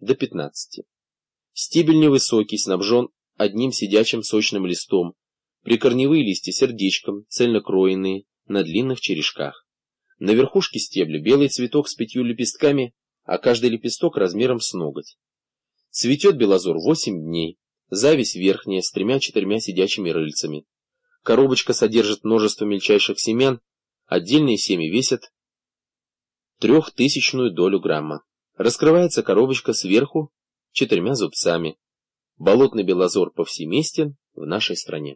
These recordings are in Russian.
до 15. Стебель невысокий, снабжен одним сидячим сочным листом, прикорневые листья сердечком, цельнокроенные, на длинных черешках. На верхушке стебля белый цветок с 5 лепестками, а каждый лепесток размером с ноготь. Цветет белозор 8 дней, зависть верхняя с 3-4 сидячими рыльцами. Коробочка содержит множество мельчайших семян, отдельные семя весят 0,003 долю грамма. Раскрывается коробочка сверху 4 зубцами. Болотный белозор повсеместен в нашей стране.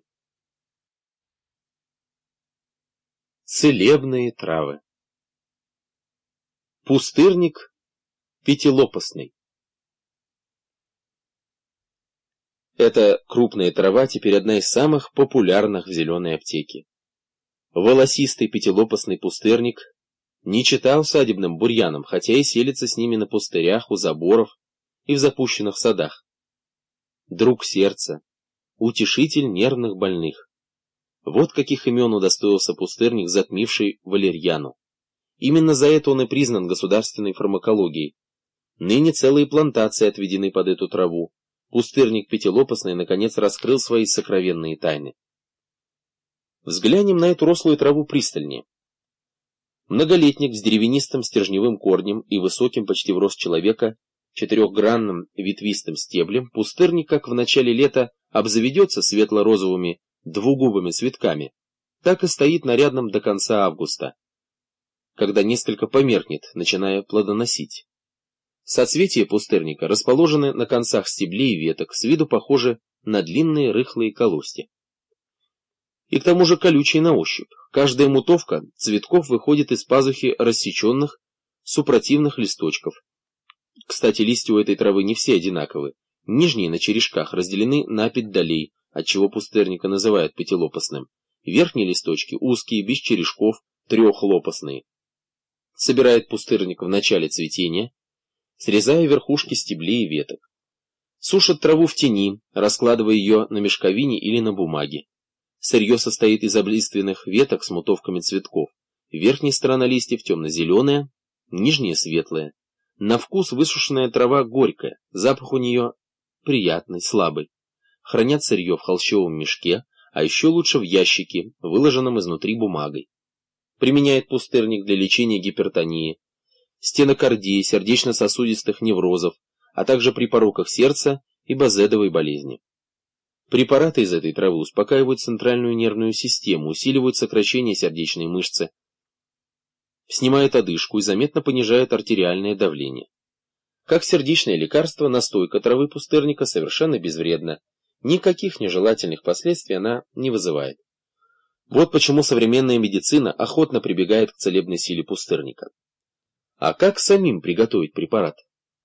Целебные травы. Пустырник пятилопастный. Эта крупная трава теперь одна из самых популярных в зеленой аптеке. Волосистый пятилопастный пустырник не чета усадебным бурьянам, хотя и селится с ними на пустырях, у заборов и в запущенных садах. Друг сердца, утешитель нервных больных. Вот каких имен удостоился пустырник, затмивший валерьяну. Именно за это он и признан государственной фармакологией. Ныне целые плантации отведены под эту траву. Пустырник пятилопастный наконец раскрыл свои сокровенные тайны. Взглянем на эту рослую траву пристальнее. Многолетник с деревянистым стержневым корнем и высоким почти в рост человека четырехгранным ветвистым стеблем, пустырник, как в начале лета, обзаведется светло-розовыми двугубыми цветками, так и стоит нарядным до конца августа, когда несколько померкнет, начиная плодоносить. Соцветия пустырника расположены на концах стеблей и веток, с виду похожи на длинные рыхлые колосья. И к тому же колючие на ощупь. Каждая мутовка цветков выходит из пазухи рассеченных супротивных листочков. Кстати, листья у этой травы не все одинаковы. Нижние на черешках разделены на 5 долей, отчего пустырника называют пятилопастным. Верхние листочки узкие, без черешков, трехлопастные. Собирает пустырник в начале цветения, срезая верхушки стеблей и веток. Сушат траву в тени, раскладывая ее на мешковине или на бумаге. Сырье состоит из облиственных веток с мутовками цветков. Верхняя сторона листьев темно-зеленая, нижняя светлая. На вкус высушенная трава горькая, запах у нее приятный, слабый. Хранят сырье в холщовом мешке, а еще лучше в ящике, выложенном изнутри бумагой. Применяет пустырник для лечения гипертонии, стенокардии, сердечно-сосудистых неврозов, а также при пороках сердца и базедовой болезни. Препараты из этой травы успокаивают центральную нервную систему, усиливают сокращение сердечной мышцы, снимают одышку и заметно понижают артериальное давление. Как сердечное лекарство, настойка травы пустырника совершенно безвредна. Никаких нежелательных последствий она не вызывает. Вот почему современная медицина охотно прибегает к целебной силе пустырника. А как самим приготовить препарат?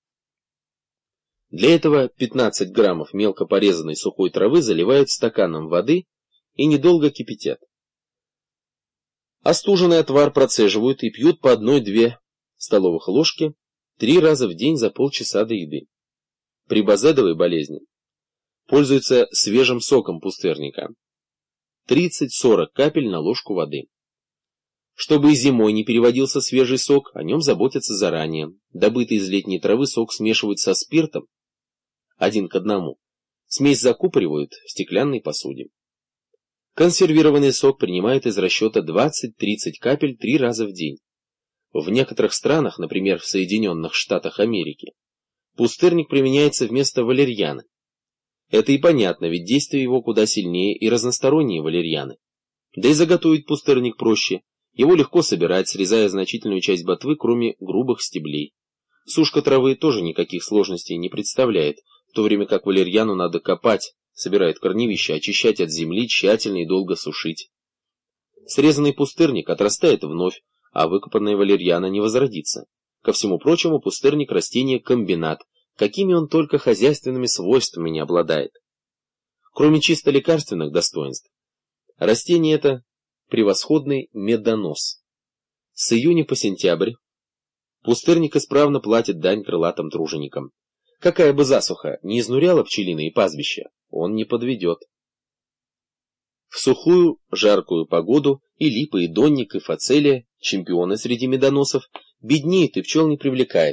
Для этого 15 граммов мелко порезанной сухой травы заливают стаканом воды и недолго кипятят. Остуженный отвар процеживают и пьют по 1-2 столовых ложки 3 раза в день за полчаса до еды. При базедовой болезни пользуются свежим соком пустырника. 30-40 капель на ложку воды. Чтобы и зимой не переводился свежий сок, о нем заботятся заранее. Добытый из летней травы сок смешивают со спиртом 1 к 1. Смесь закупоривают в стеклянной посуде. Консервированный сок принимают из расчета 20-30 капель 3 раза в день. В некоторых странах, например, в Соединенных Штатах Америки, пустырник применяется вместо валерьяны. Это и понятно, ведь действие его куда сильнее и разностороннее валерьяны. Да и заготовить пустырник проще. Его легко собирать, срезая значительную часть ботвы, кроме грубых стеблей. Сушка травы тоже никаких сложностей не представляет, в то время как валерьяну надо копать, собирают корневища, очищать от земли, тщательно и долго сушить. Срезанный пустырник отрастает вновь, а выкопанная валерьяна не возродится. Ко всему прочему, пустырник – растение-комбинат, какими он только хозяйственными свойствами не обладает. Кроме чисто лекарственных достоинств, растение это превосходный медонос. С июня по сентябрь пустырник исправно платит дань крылатым труженикам. Какая бы засуха не изнуряла пчелиные пастбища, он не подведет. В сухую, жаркую погоду и липа, и донник, и фацелия, чемпионы среди медоносов, беднеет и пчел не привлекает.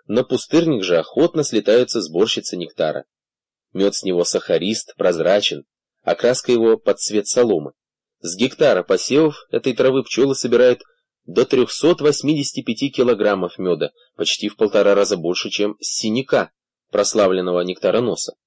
На пустырник же охотно слетаются сборщицы нектара. Мед с него сахарист, прозрачен, окраска его под цвет соломы. С гектара посевов этой травы пчелы собирают до 385 килограммов меда, почти в 1,5 раза больше, чем с синяка, прославленного нектароноса.